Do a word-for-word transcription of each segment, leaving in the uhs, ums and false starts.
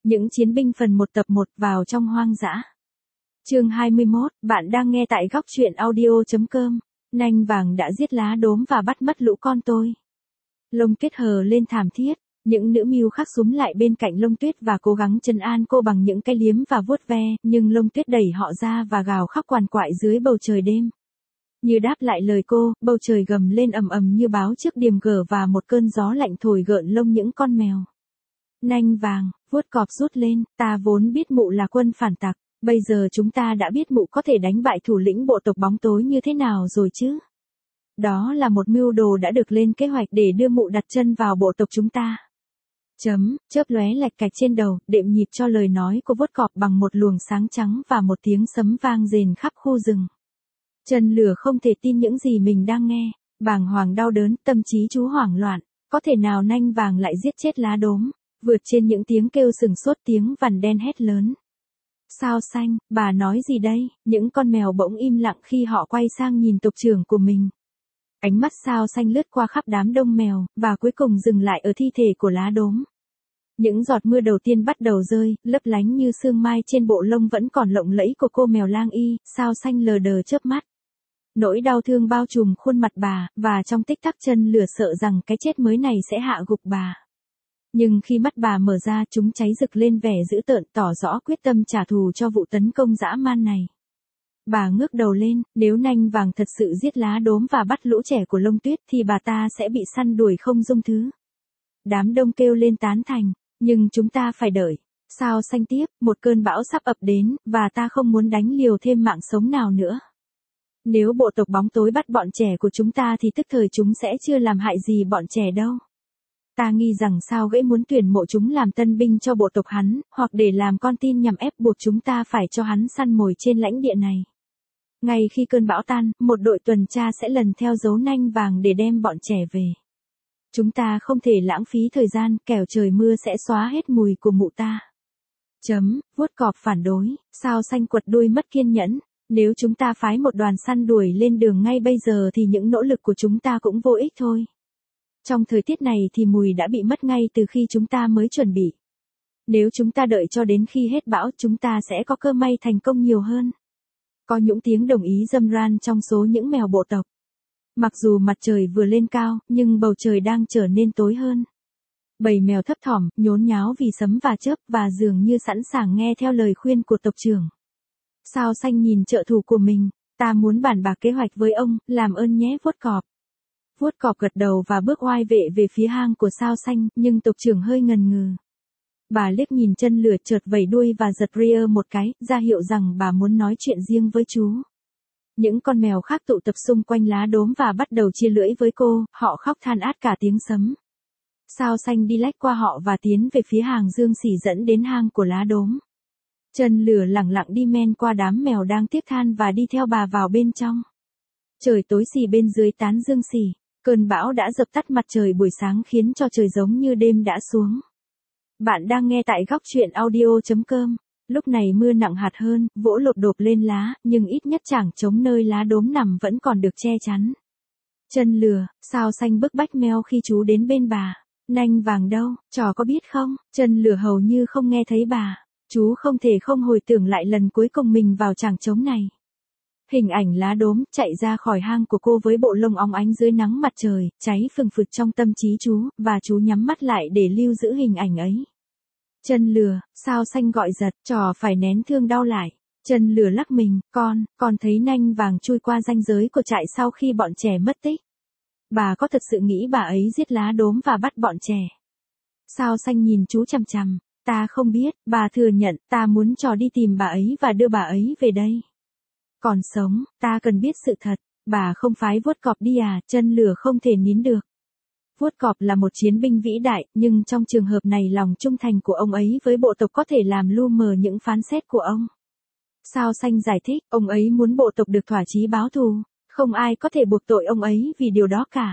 Những chiến binh phần một tập một vào trong hoang dã. Chương hai mươi mốt, bạn đang nghe tại góc truyện audio.com. Nanh vàng đã giết lá đốm và bắt mất lũ con tôi. Lông Tuyết hờ lên thảm thiết, những nữ mưu khác xúm lại bên cạnh Lông Tuyết và cố gắng trấn an cô bằng những cái liếm và vuốt ve, nhưng Lông Tuyết đẩy họ ra và gào khóc quằn quại dưới bầu trời đêm. Như đáp lại lời cô, bầu trời gầm lên ầm ầm như báo trước điềm gở và một cơn gió lạnh thổi gợn lông những con mèo. Nanh vàng, vuốt cọp rút lên, ta vốn biết mụ là quân phản tặc, bây giờ chúng ta đã biết mụ có thể đánh bại thủ lĩnh bộ tộc bóng tối như thế nào rồi chứ. Đó là một mưu đồ đã được lên kế hoạch để đưa mụ đặt chân vào bộ tộc chúng ta. Chấm, chớp lóe lạch cạch trên đầu, đệm nhịp cho lời nói của vuốt cọp bằng một luồng sáng trắng và một tiếng sấm vang rền khắp khu rừng. Chân Lửa không thể tin những gì mình đang nghe, bàng hoàng đau đớn, tâm trí chú hoảng loạn, có thể nào Nanh vàng lại giết chết lá đốm, vượt trên những tiếng kêu sừng sốt tiếng vằn đen hét lớn. Sao Xanh, bà nói gì đây? Những con mèo bỗng im lặng khi họ quay sang nhìn tộc trưởng của mình. Ánh mắt Sao Xanh lướt qua khắp đám đông mèo, và cuối cùng dừng lại ở thi thể của lá đốm. Những giọt mưa đầu tiên bắt đầu rơi, lấp lánh như sương mai trên bộ lông vẫn còn lộng lẫy của cô mèo lang y, Sao Xanh lờ đờ chớp mắt. Nỗi đau thương bao trùm khuôn mặt bà, và trong tích tắc Chân Lửa sợ rằng cái chết mới này sẽ hạ gục bà. Nhưng khi mắt bà mở ra, chúng cháy rực lên vẻ dữ tợn, tỏ rõ quyết tâm trả thù cho vụ tấn công dã man này. Bà ngước đầu lên, nếu Nanh vàng thật sự giết lá đốm và bắt lũ trẻ của Lông Tuyết thì bà ta sẽ bị săn đuổi không dung thứ. Đám đông kêu lên tán thành, nhưng chúng ta phải đợi. Sao Xanh tiếp, một cơn bão sắp ập đến, và ta không muốn đánh liều thêm mạng sống nào nữa. Nếu bộ tộc bóng tối bắt bọn trẻ của chúng ta thì tức thời chúng sẽ chưa làm hại gì bọn trẻ đâu. Ta nghi rằng Sao Gãy muốn tuyển mộ chúng làm tân binh cho bộ tộc hắn, hoặc để làm con tin nhằm ép buộc chúng ta phải cho hắn săn mồi trên lãnh địa này. Ngay khi cơn bão tan, một đội tuần tra sẽ lần theo dấu Nanh vàng để đem bọn trẻ về. Chúng ta không thể lãng phí thời gian, kẻo trời mưa sẽ xóa hết mùi của mụ ta. Chấm, vuốt cọp phản đối, Sao Xanh quật đuôi mất kiên nhẫn. Nếu chúng ta phái một đoàn săn đuổi lên đường ngay bây giờ thì những nỗ lực của chúng ta cũng vô ích thôi. Trong thời tiết này thì mùi đã bị mất ngay từ khi chúng ta mới chuẩn bị. Nếu chúng ta đợi cho đến khi hết bão chúng ta sẽ có cơ may thành công nhiều hơn. Có những tiếng đồng ý râm ran trong số những mèo bộ tộc. Mặc dù mặt trời vừa lên cao, nhưng bầu trời đang trở nên tối hơn. Bầy mèo thấp thỏm, nhốn nháo vì sấm và chớp và dường như sẵn sàng nghe theo lời khuyên của tộc trưởng. Sao Xanh nhìn trợ thủ của mình, ta muốn bàn bạc kế hoạch với ông, làm ơn nhé vuốt cọp. Vuốt cọp gật đầu và bước oai vệ về phía hang của Sao Xanh, nhưng tộc trưởng hơi ngần ngừ. Bà liếc nhìn Chân Lửa chợt vẩy đuôi và giật ria một cái, ra hiệu rằng bà muốn nói chuyện riêng với chú. Những con mèo khác tụ tập xung quanh lá đốm và bắt đầu chia lưỡi với cô, họ khóc than át cả tiếng sấm. Sao Xanh đi lách qua họ và tiến về phía hàng dương xỉ dẫn đến hang của lá đốm. Chân Lửa lẳng lặng đi men qua đám mèo đang tiếc than và đi theo bà vào bên trong. Trời tối xì bên dưới tán dương xỉ, cơn bão đã dập tắt mặt trời buổi sáng khiến cho trời giống như đêm đã xuống. Bạn đang nghe tại góc truyện audio.com. Lúc này mưa nặng hạt hơn, vỗ lột đột lên lá, nhưng ít nhất chẳng trống nơi lá đốm nằm vẫn còn được che chắn. Chân Lửa, Sao Xanh bức bách meo khi chú đến bên bà. Nanh vàng đâu, trò có biết không? Chân Lửa hầu như không nghe thấy bà. Chú không thể không hồi tưởng lại lần cuối cùng mình vào chảng trống này. Hình ảnh lá đốm chạy ra khỏi hang của cô với bộ lông óng ánh dưới nắng mặt trời, cháy phừng phực trong tâm trí chú, và chú nhắm mắt lại để lưu giữ hình ảnh ấy. Chân Lửa, Sao Xanh gọi giật, trò phải nén thương đau lại. Chân Lửa lắc mình, con, con thấy Nanh vàng chui qua ranh giới của trại sau khi bọn trẻ mất tích. Bà có thật sự nghĩ bà ấy giết lá đốm và bắt bọn trẻ? Sao Xanh nhìn chú chằm chằm. Ta không biết, bà thừa nhận, ta muốn trò đi tìm bà ấy và đưa bà ấy về đây. Còn sống, ta cần biết sự thật, bà không phái vuốt cọp đi à? Chân Lửa không thể nín được. Vuốt cọp là một chiến binh vĩ đại, nhưng trong trường hợp này lòng trung thành của ông ấy với bộ tộc có thể làm lu mờ những phán xét của ông. Sao Xanh giải thích, ông ấy muốn bộ tộc được thỏa chí báo thù, không ai có thể buộc tội ông ấy vì điều đó cả.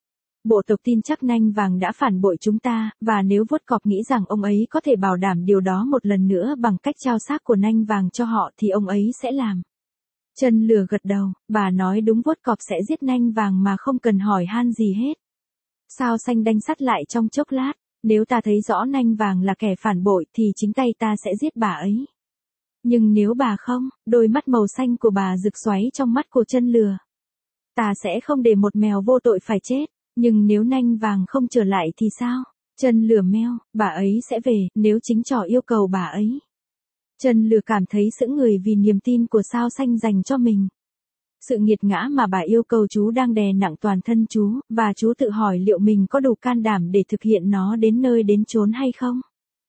Bộ tộc tin chắc Nanh vàng đã phản bội chúng ta, và nếu vuốt cọp nghĩ rằng ông ấy có thể bảo đảm điều đó một lần nữa bằng cách trao xác của Nanh vàng cho họ thì ông ấy sẽ làm. Chân Lửa gật đầu, bà nói đúng, vuốt cọp sẽ giết Nanh vàng mà không cần hỏi han gì hết. Sao Xanh đanh sắt lại trong chốc lát, Nếu ta thấy rõ nanh vàng là kẻ phản bội thì chính tay ta sẽ giết bà ấy. Nhưng nếu bà không, đôi mắt màu xanh của bà rực xoáy trong mắt của chân lừa. Ta sẽ không để một mèo vô tội phải chết, nhưng nếu nanh vàng không trở lại thì sao? Chân lừa meo, bà ấy sẽ về, nếu chính trò yêu cầu bà ấy. Chân lừa cảm thấy sững người vì niềm tin của sao xanh dành cho mình. Sự nghiệt ngã mà bà yêu cầu chú đang đè nặng toàn thân chú, và chú tự hỏi liệu mình có đủ can đảm để thực hiện nó đến nơi đến chốn hay không?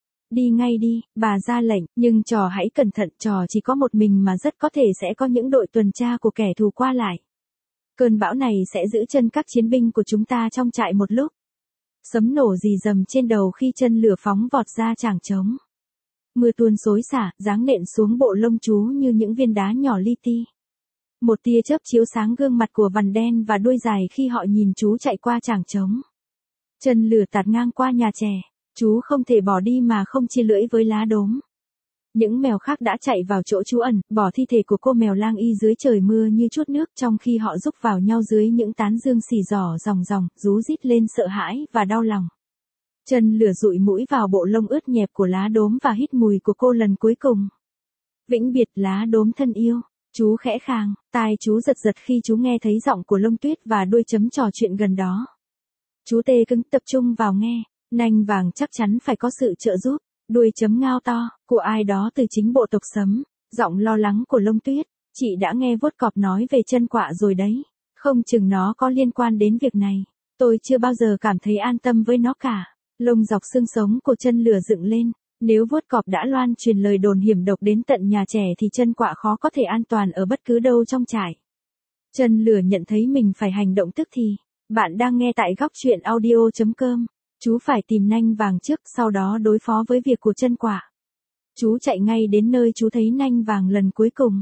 Đi ngay đi, bà ra lệnh, nhưng trò hãy cẩn thận, trò chỉ có một mình mà rất có thể sẽ có những đội tuần tra của kẻ thù qua lại. Cơn bão này sẽ giữ chân các chiến binh của chúng ta trong trại một lúc. Sấm nổ rì rầm trên đầu khi chân lửa phóng vọt ra chảng trống. Mưa tuôn xối xả, giáng nện xuống bộ lông chú như những viên đá nhỏ li ti. Một tia chớp chiếu sáng gương mặt của vằn đen và đuôi dài khi họ nhìn chú chạy qua chảng trống. Chân lửa tạt ngang qua nhà chè, chú không thể bỏ đi mà không chia lưỡi với lá đốm. Những mèo khác đã chạy vào chỗ trú ẩn, bỏ thi thể của cô mèo lang y dưới trời mưa như chút nước trong khi họ rúc vào nhau dưới những tán dương xì giỏ ròng ròng, rú rít lên sợ hãi và đau lòng. Chân lửa dụi mũi vào bộ lông ướt nhẹp của lá đốm và hít mùi của cô lần cuối cùng. Vĩnh biệt lá đốm thân yêu, chú khẽ khàng, tai chú giật giật khi chú nghe thấy giọng của Lông Tuyết và đuôi chấm trò chuyện gần đó. Chú tê cứng tập trung vào nghe, nanh vàng chắc chắn phải có sự trợ giúp. Đuôi chấm ngao to, của ai đó từ chính bộ tộc Sấm, giọng lo lắng của Lông Tuyết, chị đã nghe vuốt cọp nói về chân quạ rồi đấy, không chừng nó có liên quan đến việc này, tôi chưa bao giờ cảm thấy an tâm với nó cả. Lông dọc xương sống của chân lửa dựng lên, nếu vuốt cọp đã loan truyền lời đồn hiểm độc đến tận nhà trẻ thì chân quạ khó có thể an toàn ở bất cứ đâu trong trại. Chân lửa nhận thấy mình phải hành động tức thì. Bạn đang nghe tại góc truyện audio chấm com. Chú phải tìm nanh vàng trước, sau đó đối phó với việc của chân quạ. Chú chạy ngay đến nơi chú thấy nanh vàng lần cuối cùng.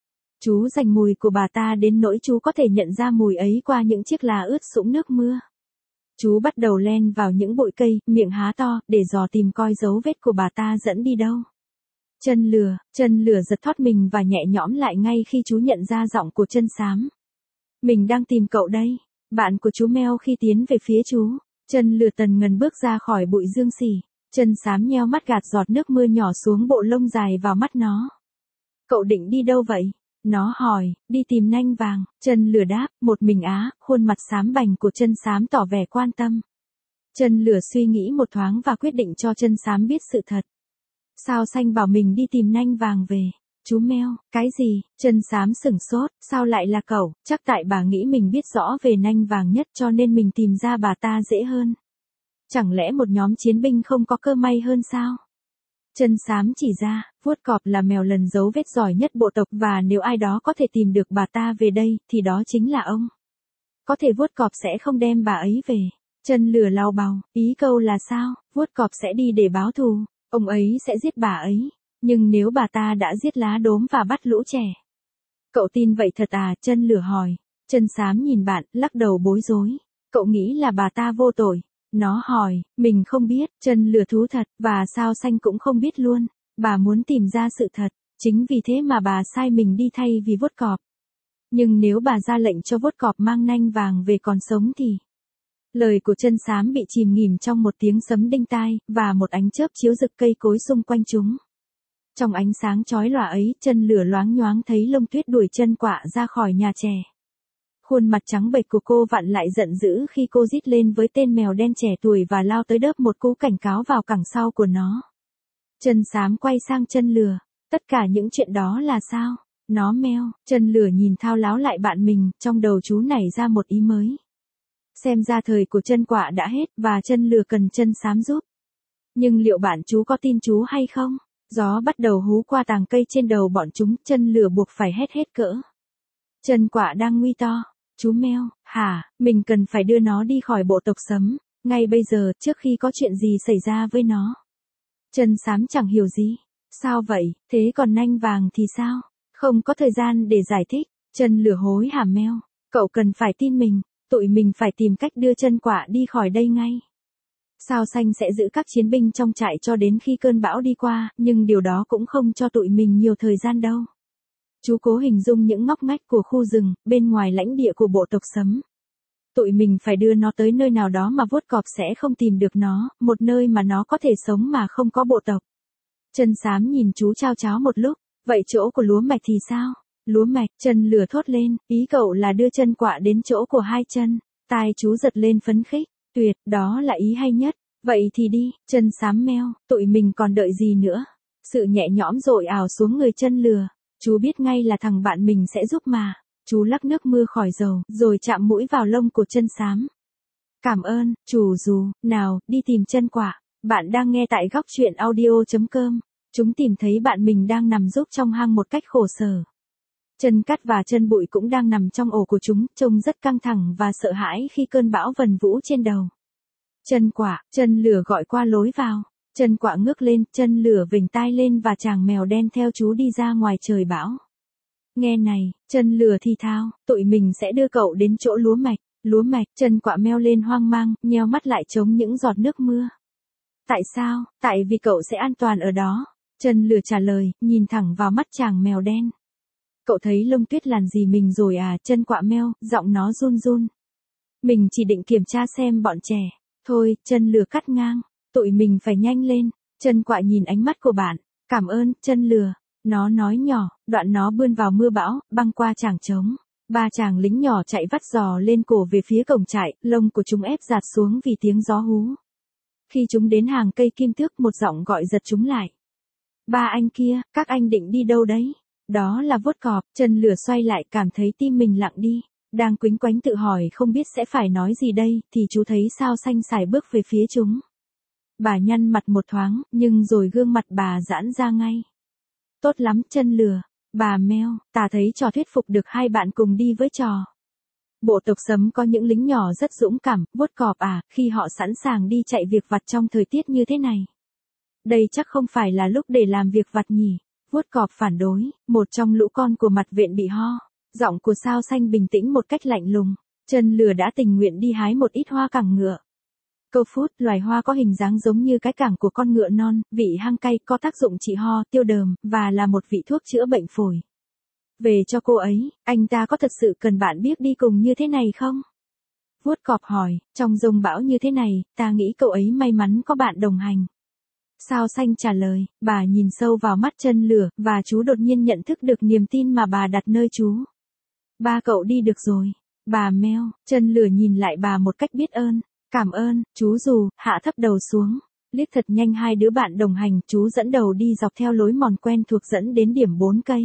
Chú dành mùi của bà ta đến nỗi chú có thể nhận ra mùi ấy qua những chiếc lá ướt sũng nước mưa. Chú bắt đầu len vào những bụi cây, miệng há to, để dò tìm coi dấu vết của bà ta dẫn đi đâu. Chân lừa, chân lừa giật thoát mình và nhẹ nhõm lại ngay khi chú nhận ra giọng của chân xám. Mình đang tìm cậu đây, bạn của chú meo khi tiến về phía chú. Chân lừa tần ngần bước ra khỏi bụi dương xỉ, chân xám nheo mắt gạt giọt nước mưa nhỏ xuống bộ lông dài vào mắt nó. Cậu định đi đâu vậy? Nó hỏi, đi tìm nanh vàng, chân lừa đáp, một mình á, khuôn mặt xám bành của chân xám tỏ vẻ quan tâm. Chân lừa suy nghĩ một thoáng và quyết định cho chân xám biết sự thật. Sao xanh bảo mình đi tìm nanh vàng về. Chú meo, cái gì? Chân xám sửng sốt, sao lại là cậu? Chắc tại bà nghĩ mình biết rõ về nanh vàng nhất cho nên mình tìm ra bà ta dễ hơn. Chẳng lẽ một nhóm chiến binh không có cơ may hơn sao? Chân xám chỉ ra, vuốt cọp là mèo lần dấu vết giỏi nhất bộ tộc và nếu ai đó có thể tìm được bà ta về đây thì đó chính là ông. Có thể vuốt cọp sẽ không đem bà ấy về. Chân lừa lau bào, ý câu là sao? Vuốt cọp sẽ đi để báo thù, ông ấy sẽ giết bà ấy. Nhưng nếu bà ta đã giết lá đốm và bắt lũ trẻ. Cậu tin vậy thật à? Chân lửa hỏi. Chân xám nhìn bạn, lắc đầu bối rối. Cậu nghĩ là bà ta vô tội. Nó hỏi, mình không biết. Chân lửa thú thật, và sao xanh cũng không biết luôn. Bà muốn tìm ra sự thật. Chính vì thế mà bà sai mình đi thay vì vuốt cọp. Nhưng nếu bà ra lệnh cho vuốt cọp mang nanh vàng về còn sống thì... Lời của chân xám bị chìm nghỉm trong một tiếng sấm đinh tai, và một ánh chớp chiếu rực cây cối xung quanh chúng. Trong ánh sáng chói lòa ấy, chân lửa loáng nhoáng thấy Lông Tuyết đuổi chân quạ ra khỏi nhà chè. Khuôn mặt trắng bệch của cô vặn lại giận dữ khi cô rít lên với tên mèo đen trẻ tuổi và lao tới đớp một cú cảnh cáo vào cẳng sau của nó. Chân xám quay sang chân lửa. Tất cả những chuyện đó là sao? Nó meo. Chân lửa nhìn thao láo lại bạn mình, trong đầu chú nảy ra một ý mới. Xem ra thời của chân quạ đã hết và chân lửa cần chân xám giúp. Nhưng liệu bạn chú có tin chú hay không? Gió bắt đầu hú qua tàng cây trên đầu bọn chúng, chân lửa buộc phải hét hết cỡ. Chân quạ đang nguy to. Chú meo, hả, mình cần phải đưa nó đi khỏi bộ tộc Sấm, ngay bây giờ, trước khi có chuyện gì xảy ra với nó. Chân xám chẳng hiểu gì. Sao vậy, thế còn nanh vàng thì sao? Không có thời gian để giải thích. Chân lửa hối hả meo. Cậu cần phải tin mình, tụi mình phải tìm cách đưa chân quạ đi khỏi đây ngay. Sao xanh sẽ giữ các chiến binh trong trại cho đến khi cơn bão đi qua, nhưng điều đó cũng không cho tụi mình nhiều thời gian đâu. Chú cố hình dung những ngóc ngách của khu rừng, bên ngoài lãnh địa của bộ tộc Sấm. Tụi mình phải đưa nó tới nơi nào đó mà vuốt cọp sẽ không tìm được nó, một nơi mà nó có thể sống mà không có bộ tộc. Chân xám nhìn chú chao cháo một lúc, vậy chỗ của lúa mạch thì sao? Lúa mạch, chân lửa thốt lên, ý cậu là đưa chân quạ đến chỗ của hai chân. Tai chú giật lên phấn khích, tuyệt, đó là ý hay nhất. Vậy thì đi, chân xám meo, tụi mình còn đợi gì nữa? Sự nhẹ nhõm dội ào xuống người chân lừa. Chú biết ngay là thằng bạn mình sẽ giúp mà. Chú lắc nước mưa khỏi dầu, rồi chạm mũi vào lông của chân xám. Cảm ơn, chủ dù, nào, đi tìm chân quạ. Bạn đang nghe tại góc chuyện audio chấm com. Chúng tìm thấy bạn mình đang nằm rúc trong hang một cách khổ sở. Chân cắt và chân bụi cũng đang nằm trong ổ của chúng, trông rất căng thẳng và sợ hãi khi cơn bão vần vũ trên đầu. Chân quạ, chân lửa gọi qua lối vào. Chân quạ ngước lên, chân lửa vểnh tai lên và chàng mèo đen theo chú đi ra ngoài trời bão. Nghe này, chân lửa thì thào, tụi mình sẽ đưa cậu đến chỗ lúa mạch. Lúa mạch, chân quạ meo lên hoang mang, nheo mắt lại chống những giọt nước mưa. Tại sao? Tại vì cậu sẽ an toàn ở đó. Chân lửa trả lời, nhìn thẳng vào mắt chàng mèo đen. Cậu thấy lông tuyết làn gì mình rồi à? Chân quạ meo, giọng nó run run. Mình chỉ định kiểm tra xem bọn trẻ. Thôi, chân lửa cắt ngang. Tụi mình phải nhanh lên. Chân quạ nhìn ánh mắt của bạn. Cảm ơn, chân lửa. Nó nói nhỏ, đoạn nó bươn vào mưa bão, băng qua chảng trống. Ba chàng lính nhỏ chạy vắt giò lên cổ về phía cổng trại, lông của chúng ép giạt xuống vì tiếng gió hú. Khi chúng đến hàng cây kim tước, một giọng gọi giật chúng lại. Ba anh kia, các anh định đi đâu đấy? Đó là vuốt cọp. Chân lửa xoay lại, cảm thấy tim mình lặng đi. Đang quýnh quánh tự hỏi không biết sẽ phải nói gì đây, thì chú thấy sao xanh xài bước về phía chúng. Bà nhăn mặt một thoáng, nhưng rồi gương mặt bà giãn ra ngay. Tốt lắm, chân lửa. Bà meo, ta thấy trò thuyết phục được hai bạn cùng đi với trò. Bộ tộc Sấm có những lính nhỏ rất dũng cảm, vuốt cọp à, khi họ sẵn sàng đi chạy việc vặt trong thời tiết như thế này. Đây chắc không phải là lúc để làm việc vặt nhỉ. Vuốt cọp phản đối, một trong lũ con của mặt viện bị ho. Giọng của sao xanh bình tĩnh một cách lạnh lùng. Chân lửa đã tình nguyện đi hái một ít hoa cẳng ngựa. Câu phút, loài hoa có hình dáng giống như cái cẳng của con ngựa non, vị hăng cay, có tác dụng trị ho, tiêu đờm, và là một vị thuốc chữa bệnh phổi. Về cho cô ấy, anh ta có thật sự cần bạn biết đi cùng như thế này không? Vuốt cọp hỏi, trong dông bão như thế này, ta nghĩ cậu ấy may mắn có bạn đồng hành. Sao xanh trả lời, bà nhìn sâu vào mắt chân lửa, và chú đột nhiên nhận thức được niềm tin mà bà đặt nơi chú. Ba cậu đi được rồi. Bà meo, chân lửa nhìn lại bà một cách biết ơn. Cảm ơn, chú dù, hạ thấp đầu xuống. Liếc thật nhanh hai đứa bạn đồng hành, chú dẫn đầu đi dọc theo lối mòn quen thuộc dẫn đến điểm bốn cây.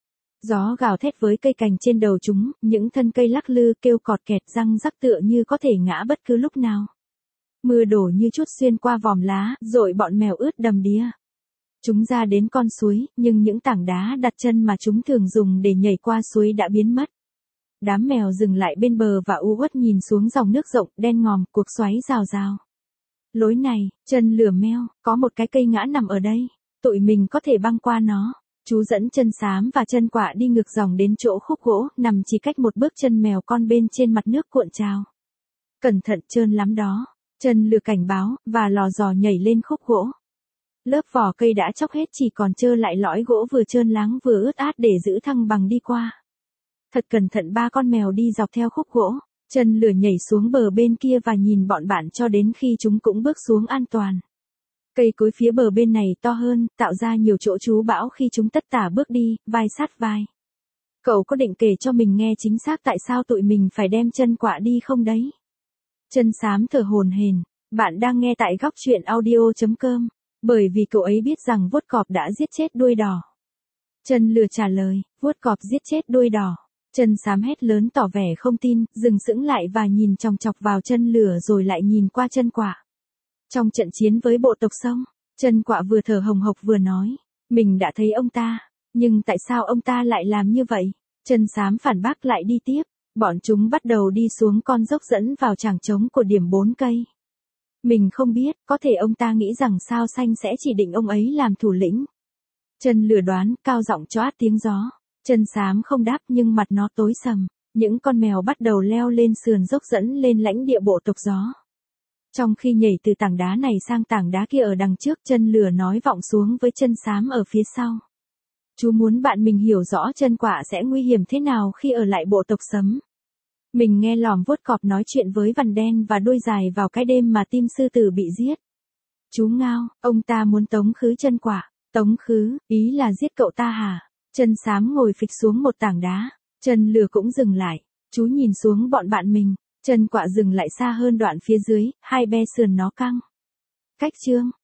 Gió gào thét với cây cành trên đầu chúng, những thân cây lắc lư kêu cọt kẹt răng rắc tựa như có thể ngã bất cứ lúc nào. Mưa đổ như chút xuyên qua vòm lá, rồi bọn mèo ướt đầm đìa. Chúng ra đến con suối, nhưng những tảng đá đặt chân mà chúng thường dùng để nhảy qua suối đã biến mất. Đám mèo dừng lại bên bờ và u uất nhìn xuống dòng nước rộng, đen ngòm, cuộc xoáy rào rào. Lối này, chân lửa meo, có một cái cây ngã nằm ở đây. Tụi mình có thể băng qua nó. Chú dẫn chân xám và chân quạ đi ngược dòng đến chỗ khúc gỗ, nằm chỉ cách một bước chân mèo con bên trên mặt nước cuộn trào. Cẩn thận, trơn lắm đó. Chân lửa cảnh báo, và lò dò nhảy lên khúc gỗ. Lớp vỏ cây đã chóc hết, chỉ còn trơ lại lõi gỗ vừa trơn láng vừa ướt át để giữ thăng bằng đi qua. Thật cẩn thận, ba con mèo đi dọc theo khúc gỗ. Chân lửa nhảy xuống bờ bên kia và nhìn bọn bạn cho đến khi chúng cũng bước xuống an toàn. Cây cối phía bờ bên này to hơn, tạo ra nhiều chỗ trú bão khi chúng tất tả bước đi, vai sát vai. Cậu có định kể cho mình nghe chính xác tại sao tụi mình phải đem chân quạ đi không đấy? Chân xám thở hổn hển. Bạn đang nghe tại góc chuyện audio chấm com. Bởi vì cậu ấy biết rằng vuốt cọp đã giết chết đuôi đỏ. Chân lửa trả lời, vuốt cọp giết chết đuôi đỏ. Chân xám hét lớn tỏ vẻ không tin, dừng sững lại và nhìn chòng chọc vào chân lửa rồi lại nhìn qua chân quạ. Trong trận chiến với bộ tộc Sông, chân quạ vừa thở hồng hộc vừa nói, mình đã thấy ông ta, nhưng tại sao ông ta lại làm như vậy? Chân xám phản bác lại đi tiếp, bọn chúng bắt đầu đi xuống con dốc dẫn vào tràng trống của điểm bốn cây. Mình không biết, có thể ông ta nghĩ rằng sao xanh sẽ chỉ định ông ấy làm thủ lĩnh. Chân lửa đoán, cao giọng cho át tiếng gió. Chân xám không đáp nhưng mặt nó tối sầm. Những con mèo bắt đầu leo lên sườn dốc dẫn lên lãnh địa bộ tộc gió. Trong khi nhảy từ tảng đá này sang tảng đá kia ở đằng trước, chân lửa nói vọng xuống với chân xám ở phía sau. Chú muốn bạn mình hiểu rõ chân quạ sẽ nguy hiểm thế nào khi ở lại bộ tộc Sấm. Mình nghe lòm vuốt cọp nói chuyện với vằn đen và đuôi dài vào cái đêm mà tim sư tử bị giết. Chú Ngao, ông ta muốn tống khứ chân quả. Tống khứ, ý là giết cậu ta hả? Chân xám ngồi phịch xuống một tảng đá. Chân lừa cũng dừng lại. Chú nhìn xuống bọn bạn mình. Chân quạ dừng lại xa hơn đoạn phía dưới, hai be sườn nó căng. Cách chương.